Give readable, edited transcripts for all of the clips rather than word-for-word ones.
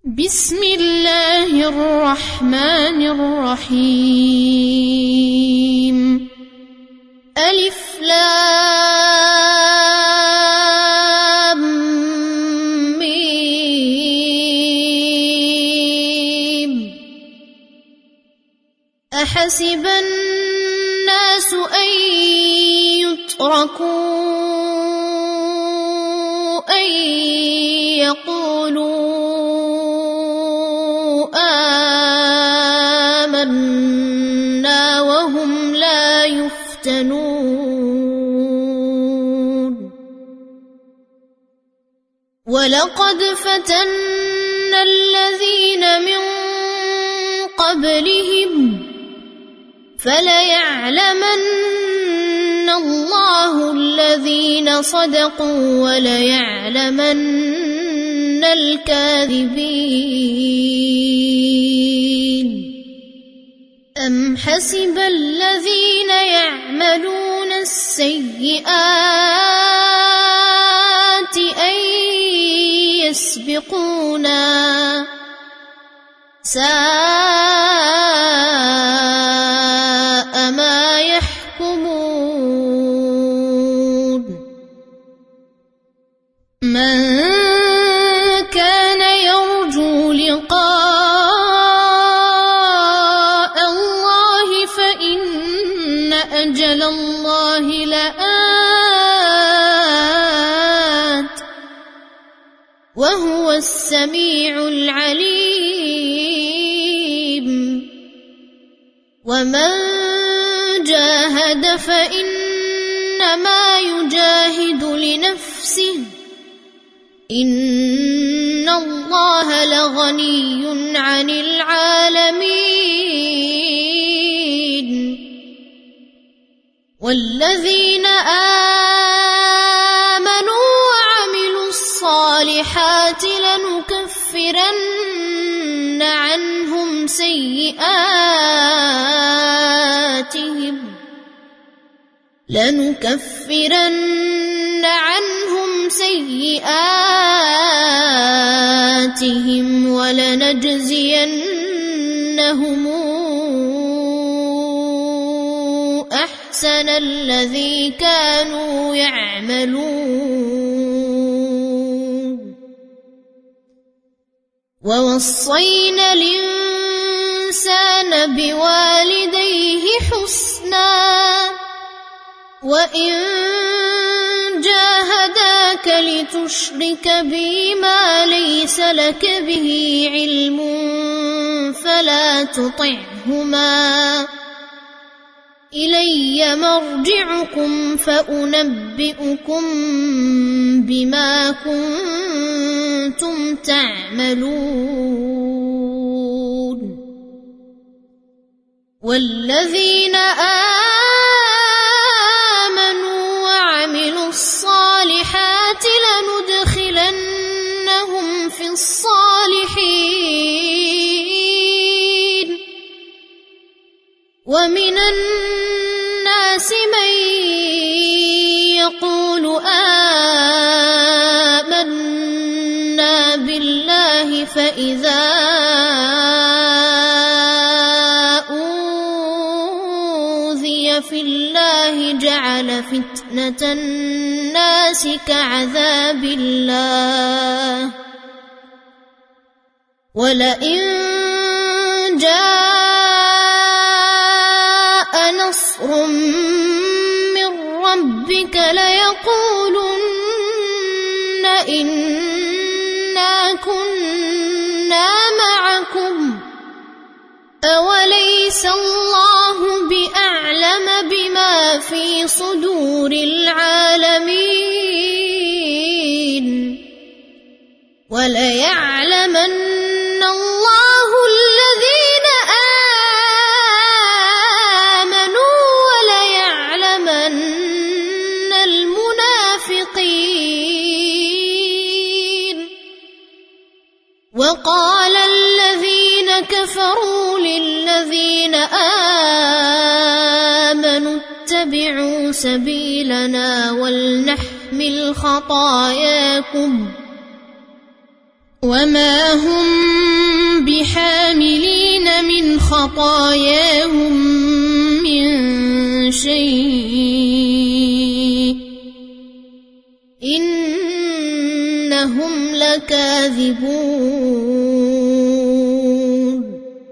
بسم الله الرحمن الرحيم. ألف لام ميم. أحسب الناس أن يتركوا أن يقولوا آمنا وهم لا يفتنون. ولقد فتنا الذين من قبلهم فليعلمن الله الذين صدقوا وليعلمن الكاذبين. أم حسب الذين يعملون السيئات أن يسبقونا ساء ما يحكمون. من كان يرجو لقاء الله فإن أجل الله لآت وهو السميع العليم. ومن جاهد فإنما يجاهد لنفسه إن الله لغني عن العالمين. والذين آمنوا وعملوا الصالحات لنكفرن عنهم سيئاتهم ولنجزينهم أحسن الذي كانوا يعملون. ووصينا الإنسان بوالديه حسنا وإن جاهداك لتشرك بي ما ليس لك به علم فلا تطعهما إلي مرجعكم فأنبئكم بما كنتم تعملون. والذين آمنوا وعملوا الصالحات لندخلنهم في الصالحين. ومن الناس من يقول آمنا بالله فإذا أوذي في الله جعل فتنة الناس كعذاب الله. ولئن جاء نصر من ربك ليقولن إنا كنا معكم أوليس الله بأعلم بما في صدور العالمين. وليعلمن الله الذين آمنوا وليعلمن المنافقين. وقال الذين كفروا للذين آمنوا اتبعوا سبيلنا ولنحمل خطاياكم وما هم بحاملين من خطاياهم من شيء إنهم لكاذبون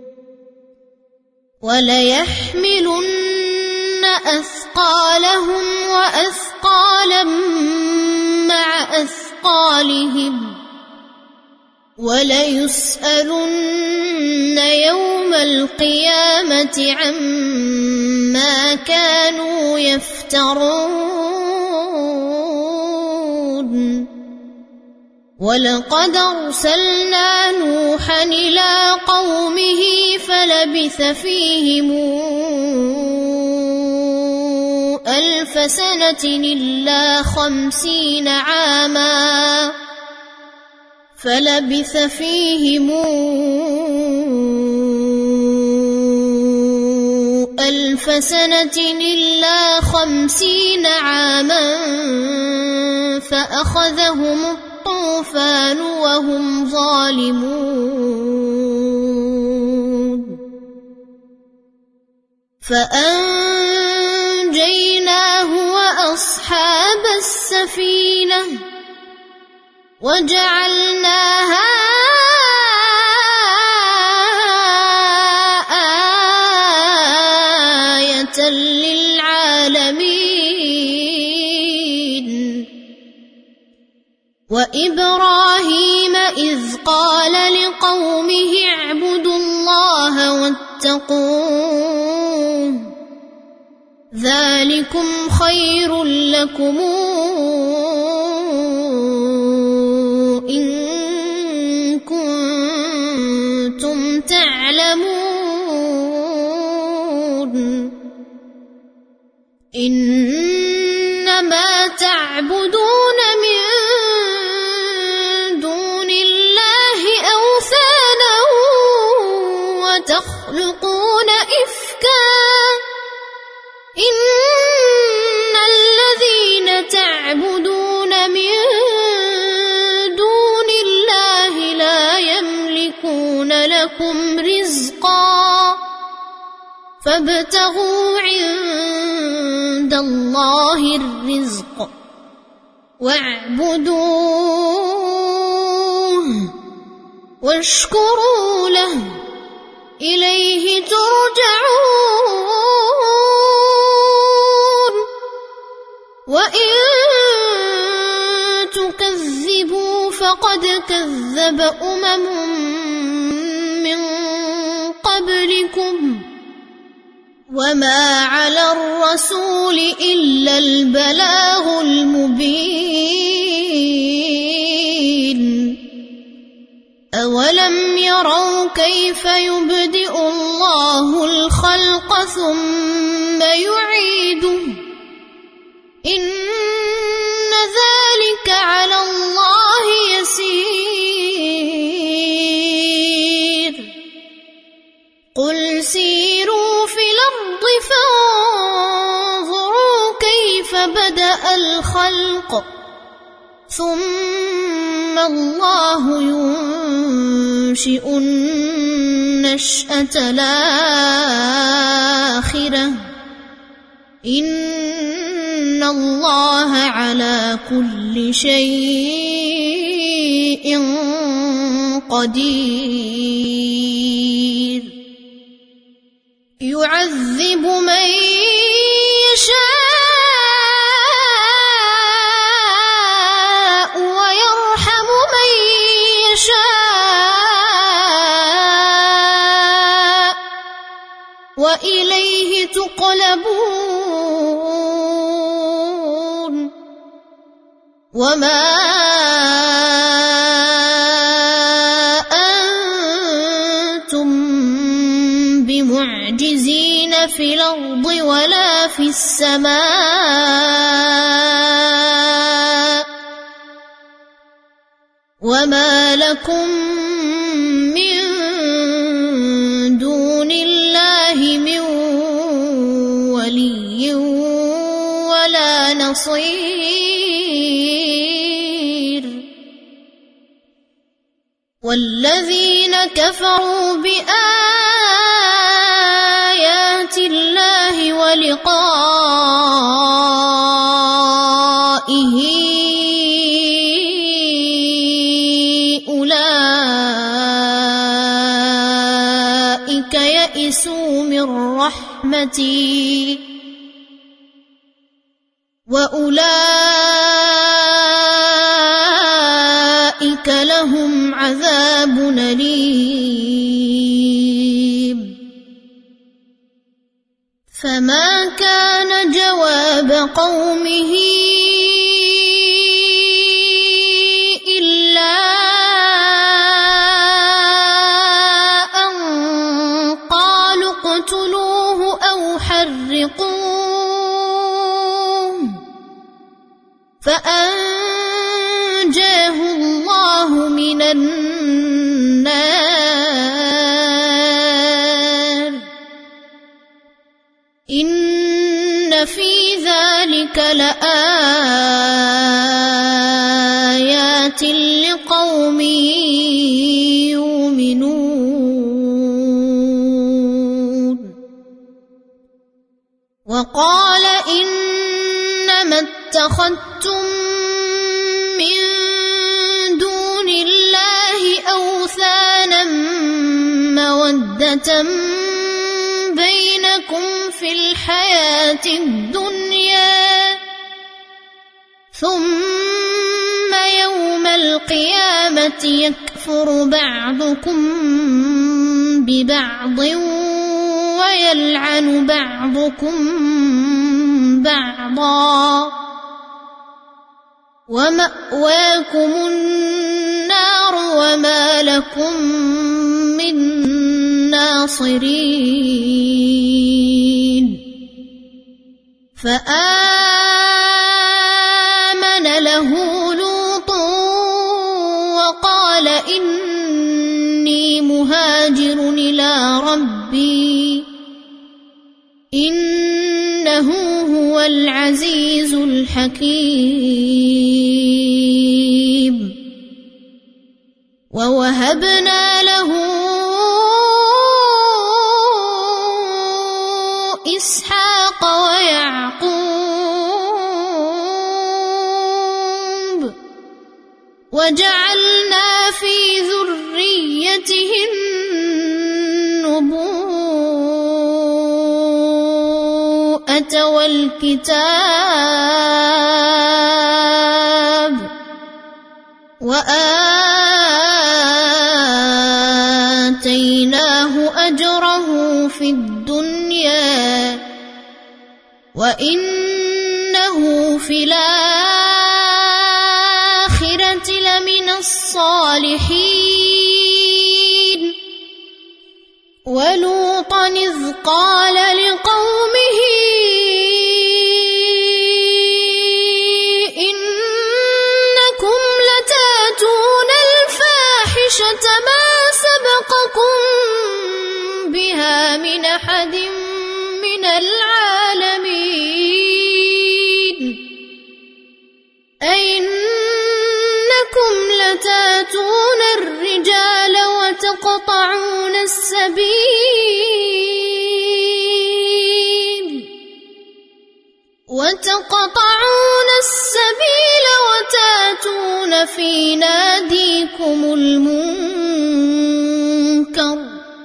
وليحملن أثقالهم وأثقالا مع أثقالهم وليسألن يوم القيامة عما كانوا يفترون ولقد أرسلنا نوحا إلى قومه فلبث فيهم 1000 سنة إلا 50 عاما فلبث فيهم 1000 سنة إلا 50 عاما فأخذهم الطوفان وهم ظالمون فأنجيناه وأصحاب السفينة وجعلناها آية للعالمين وإبراهيم إذ قال لقومه اعبدوا الله واتقوه ذلكم خير لكم إن كنتم تعلمون إنما تعبدون من دون الله أوثانا وتخلقون إفكا إن الذين تعبدون من دون الله لا يملكون لكم رزقا فابتغوا عند الله الرزق واعبدوه واشكروا له إليه ترجعون وإن تكذبوا فقد كذب من قبلكم وما على الرسول إلا البلاغ المبين أولم يروا كيف يبدئ الله الخلق ثم يعيده إن ذلك على الله يسير قل سيروا في الأرض فانظروا كيف بدأ الخلق ثم الله ينشئ النشأة الآخرة إن الله على كل شيء قدير يعذب من يشاء ويرحم من يشاء وإليه تقلبون وما أنتم بمعجزين في الأرض ولا في السماء وما لكم من دون الله من ولي ولا نصير والذين كفروا بآيات الله ولقائه أولئك يئسوا من رحمتي وأولئك لهم عذاب أليم. فما كان جواب قومه إلا أن قالوا اقتلوه أو حرقوه فأنجاه الله من النار. إن في ذلك لآيات لقوم يؤمنون. وقال إنما اتخذتم من دون الله أوثانا مودة بينكم في الحياة الدنيا ثم يوم القيامة يكفر بعضكم ببعض ويلعن بعضكم بعضا ومأواكم النار وما لكم من ناصرين. فآمن له لوط وقال إني مهاجر إلى ربي إنه هو العزيز الحكيم. ووهبنا له إسحاق ويعقوب وجعلنا في ذريته النبوءة والكتاب وآتيناه أجره في الدنيا وإنه في الآخرة لمن الصالحين. ولوطا إذ قال لقومه إنكم لتأتون الفاحشة ما سبقكم بها من أحد من العالمين أئنكم لتأتون الرجال وتقطعون السبيل وتأتون في ناديكم المنكر.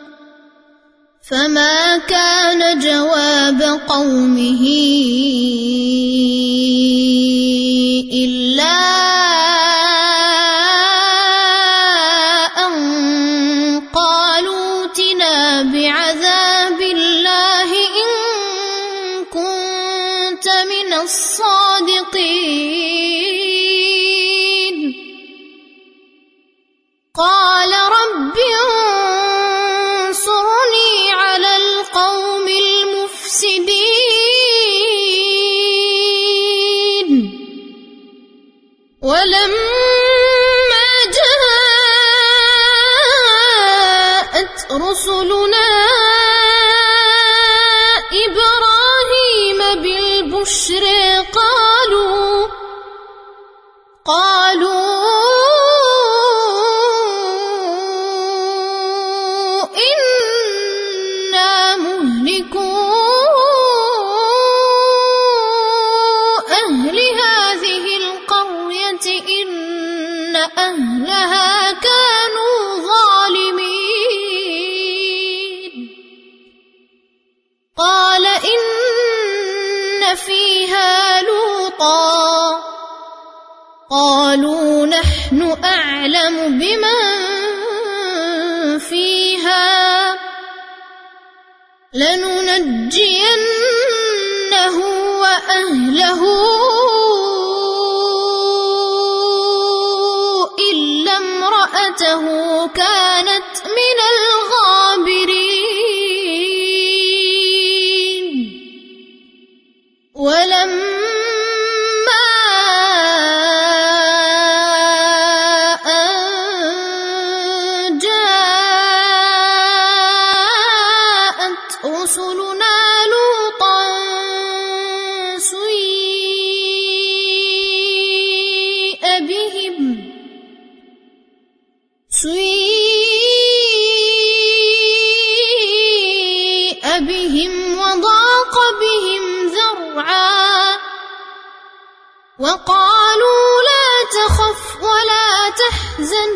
فما كان جواب قومه إلا أن قالوا ائتنا بعذاب الله إن كنت من الصادقين. قال رب انصرني على القوم المفسدين. ولما جاءت رسلنا إبراهيم بالبشر قالوا فيها لوطا قالوا نحن أعلم بمن فيها لننجينه وأهله إلا امرأته كانت من الغابرين ولما أن جاءت رسلنا لوطا سيء بهم وضاق بهم ذرعا وقالوا لا تخف ولا تحزن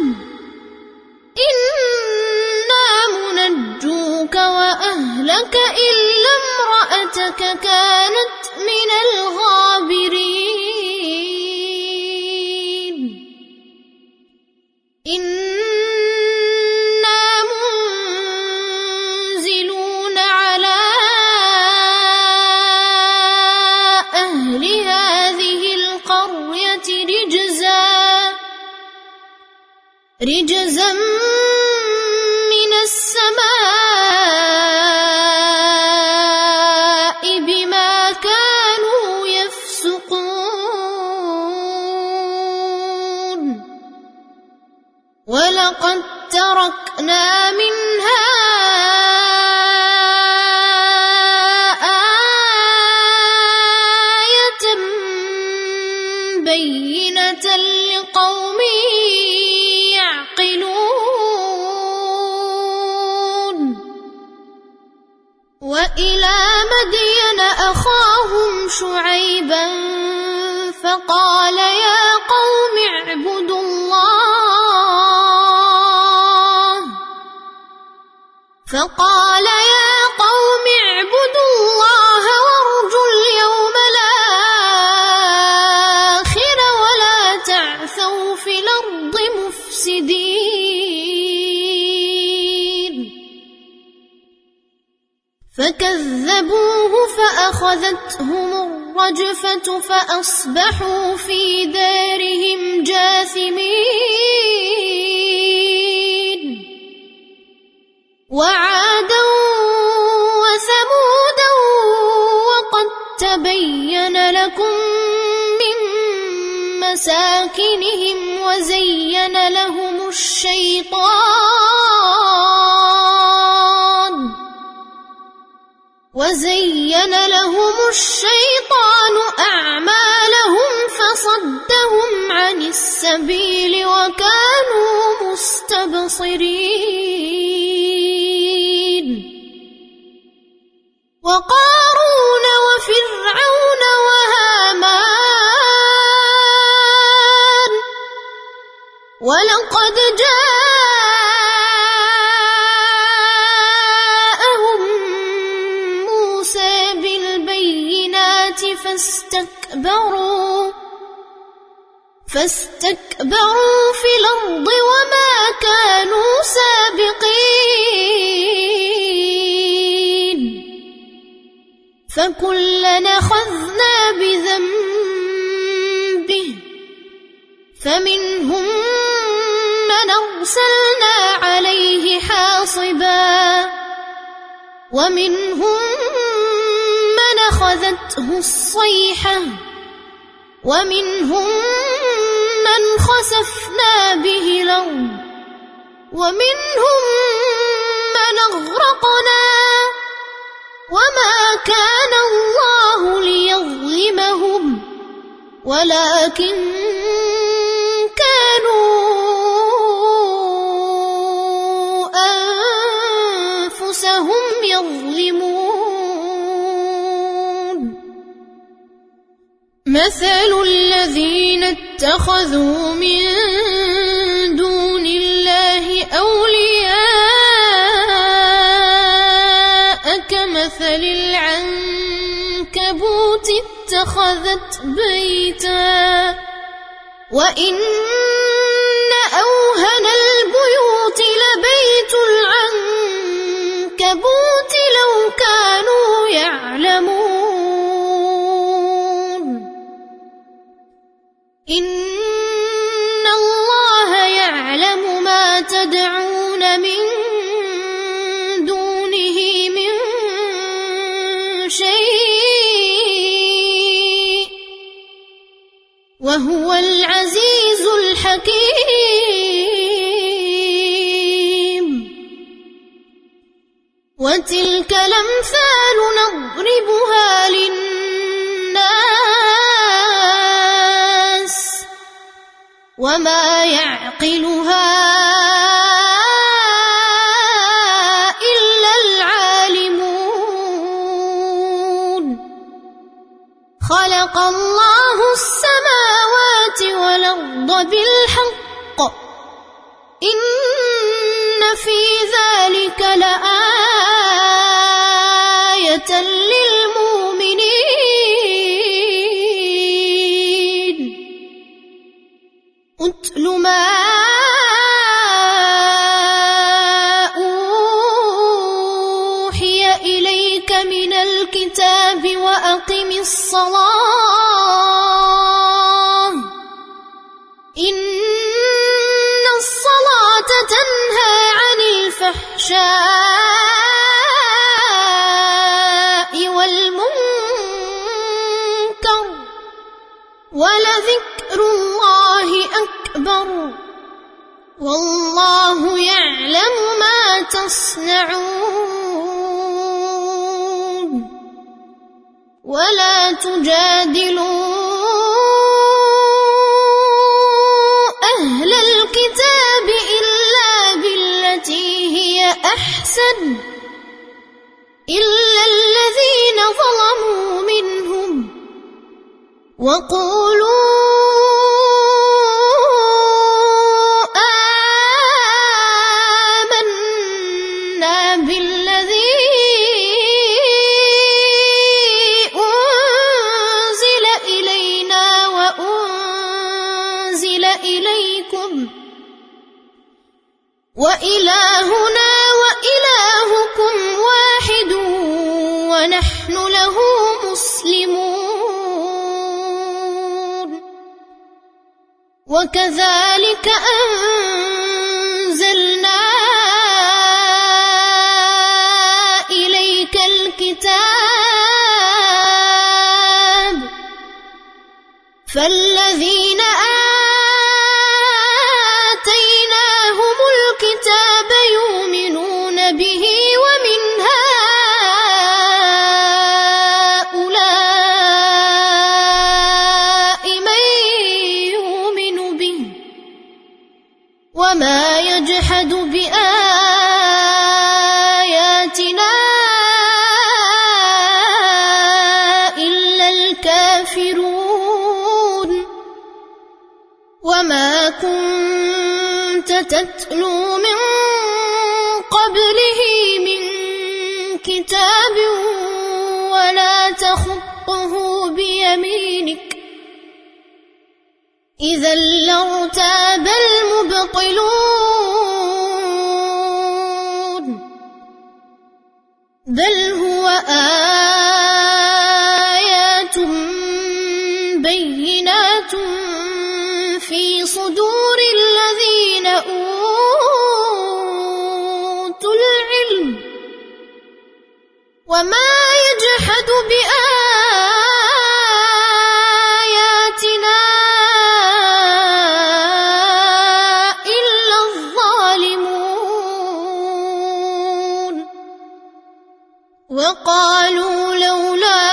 إنا منجوك وأهلك إلا امرأتك كانت من الغابرين إنا منزلون على أهل هذه القرية رجزا من السماء بما كانوا يفسقون ولقد تركنا منها آية بينة لقوم يعقلون وإلى مدين أخاهم شعيبا فقال يا قوم اعبدوا الله وارجوا اليوم الآخر ولا تعثوا في الأرض مفسدين فكذبوه فأخذتهم الرجفة فأصبحوا في دارهم جاثمين وعادا وثمودا وقد تبين لكم من مساكنهم وزين لهم الشيطان أعمالهم فصدهم عن السبيل وكانوا مستبصرين وقارون وفرعون وهامان ولقد جاءهم موسى بالبينات فاستكبروا في الأرض وما كانوا سابقين فكلنا أخذنا بذنبه فمنهم من أرسلنا عليه حاصبا ومنهم من أخذته الصيحة ومنهم من خسفنا به الأرض ومنهم من أغرقنا وما كان الله ليظلمهم ولكن كانوا أنفسهم يظلمون مثل الذين اتخذوا من دون الله أولياء كمثل العنكبوت اتخذت بيتا وإن أوهن البيوت لبيت العنكبوت لو كانوا يعلمون إن الله يعلم ما تدعون من دونه من شيء وهو العزيز الحكيم وتلك الأمثال نضربها للناس وما يعقلها إلا العالمون خلق الله السماوات والأرض بالحق إن في ذلك لآية للمؤمنين أتل ما أوحي إليك من الكتاب وأقم الصلاة إن الصلاة تنهى عن الفحشاء والمنكر ولذكر الله أكبر والله يعلم ما تصنعون ولا تجادلوا أهل الكتاب إلا بالتي هي أحسن إلا الذين ظلموا منهم وقولوا آمنا بالذي أنزل إلينا وأنزل إليكم وإلهنا وإلهكم واحد ونحن له مسلمون وكذلك أنزلنا إليك الكتاب فالذين آتيناهم الكتاب يؤمنون به ومن هؤلاء من يؤمن به وما يجحد بآياتنا إلا الكافرون وما كنت تتلو من قبله من كتاب ولا تخطه بيمينك إذا لارتاب المبطلون بل هو آيات بينات في صدور الذين أوتوا العلم وما يجحد بآياتنا إلا الظالمون وقالوا لولا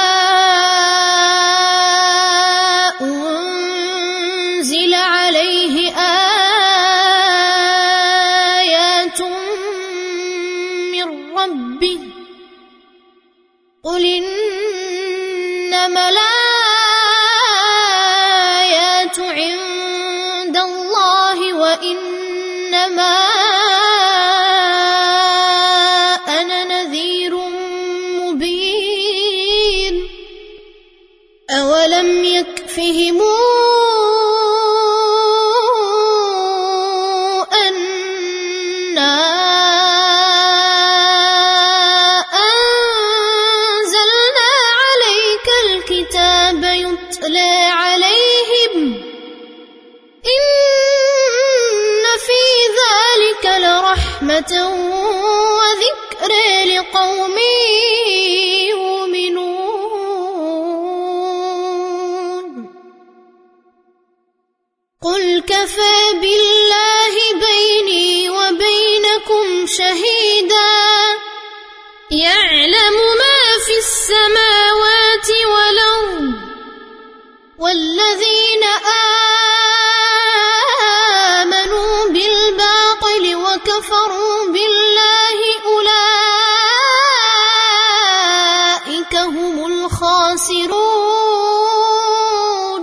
أنزل عليه آيات من ربه قل إنما الآيات عند الله وإنما أنا نذير مبين أولم ورحمة وذكر لقوم يؤمنون. قل كفى بالله بيني وبينكم شهيدا يعلم ما في السماوات والأرض والذين آمنوا بالباطل وكفروا بالله أولئك هم الخاسرون.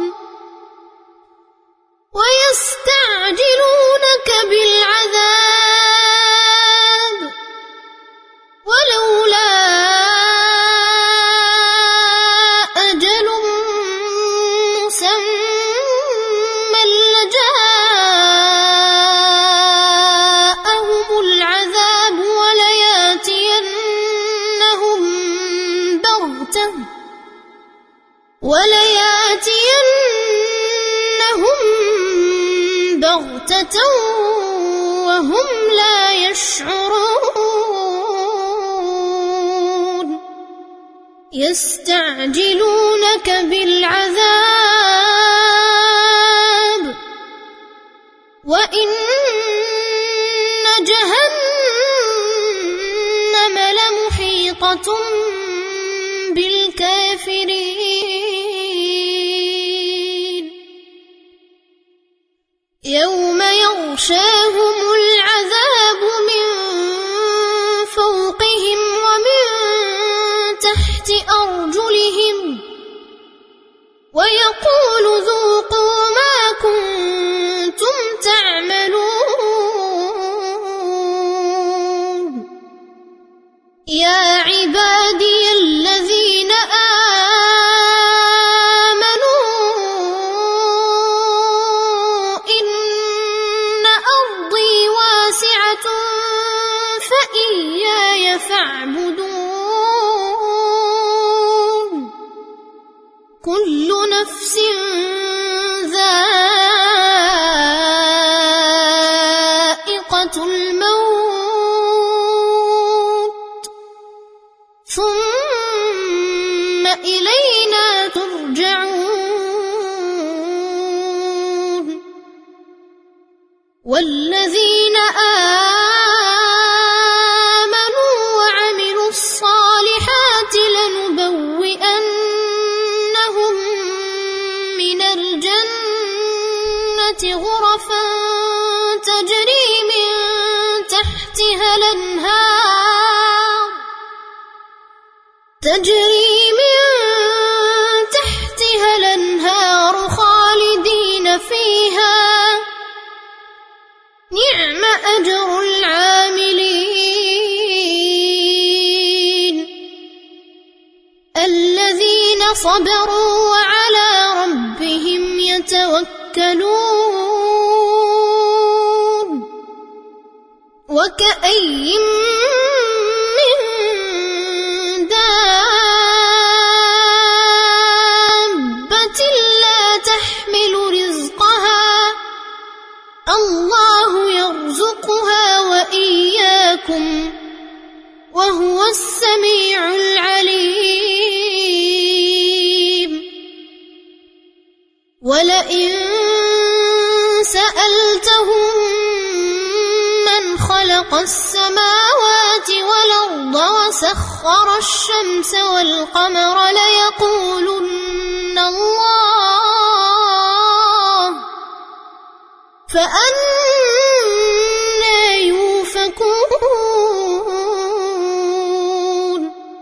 ويستعجلونك بالعذاب ولولا أجل مسمى لجاءهم العذاب ولياتينهم بغتة وهم لا يشعرون. يستعجلونك بالعذاب وإن جهنم لمحيطة بالكافرين. يوم يغشاهم العذاب من فوقهم ومن تحت أرجلهم ويقول ذوقوا ما كنتم تعملون. يا عبادي الذين فإياي فاعبدون. كل نفس ذائقة الموت ثم إلينا ترجعون. والذين آمنوا وعملوا الصالحات لنبوئنهم من الجنة غرفا تجري من تحتها الأنهار خالدين فيها. نعم أجر العاملين الذين صبروا وعلى ربهم يتوكلون. وكأين من دابة لا تحمل رزقها الله يرزقها وإياكم وهو السميع العليم. ولئن سألتهم من خلق السماوات والأرض وسخر الشمس والقمر ليقولن الله فأنى يؤفكون.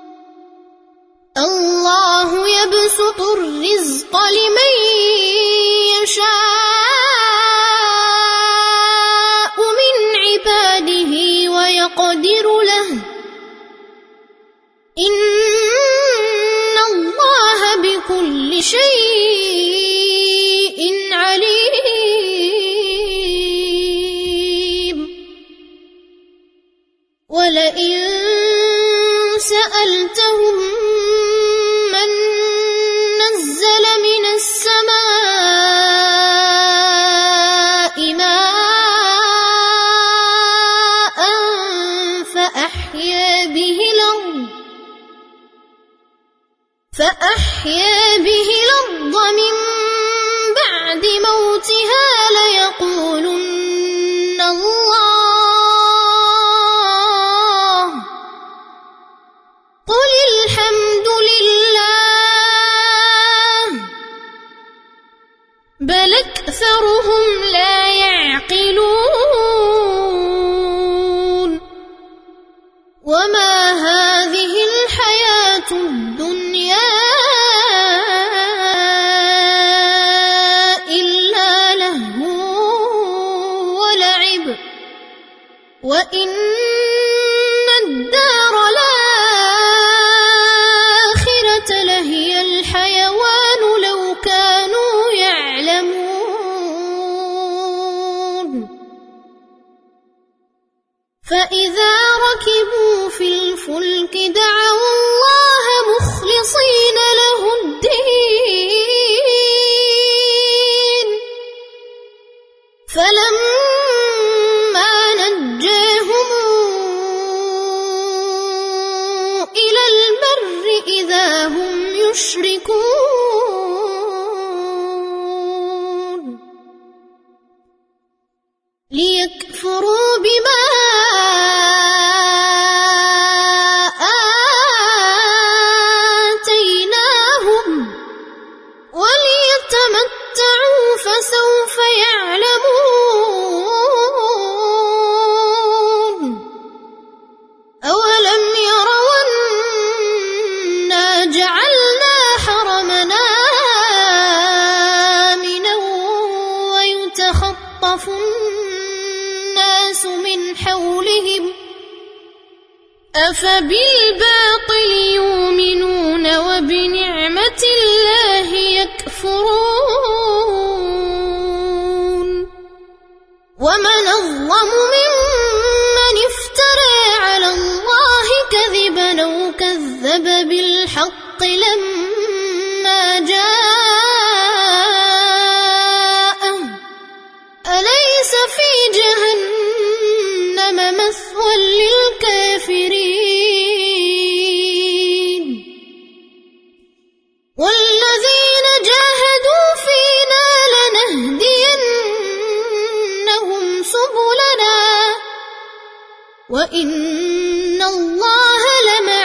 الله يبسط الرزق لمن يشاء من عباده ويقدر له إن الله بكل شيء عليم. ولئن سألتهم من نزل من السماء ماء فأحيا به الأرض من بعد موتها ليقولن الله قل الحمد لله بل أكثرهم لا يعقلون وما هذه الحياة الدنيا إلا لهو ولعب وإن الدار الآخرة لهي الحيوان لو كانوا يعلمون فإذا ركبوا في الفلك دعوا الله مخلصين له الدين فلما نجاهم إلى البر إذا هم يشركون ليكفروا بما آتيناهم وليتمتعوا فسوف يعلمون أولم يروا أنا جعلنا حرمنا آمنا ويتخطف الناس من حولهم أفبالباطل يؤمنون وبنعمة الله يكفرون ومن أظلم ممن افترى على الله كذبا أو كذب بالحق لما جاءه أليس في جهنم مثوى للكافرين والذين جاهدوا فينا لنهدينهم سبلنا وإن الله لمع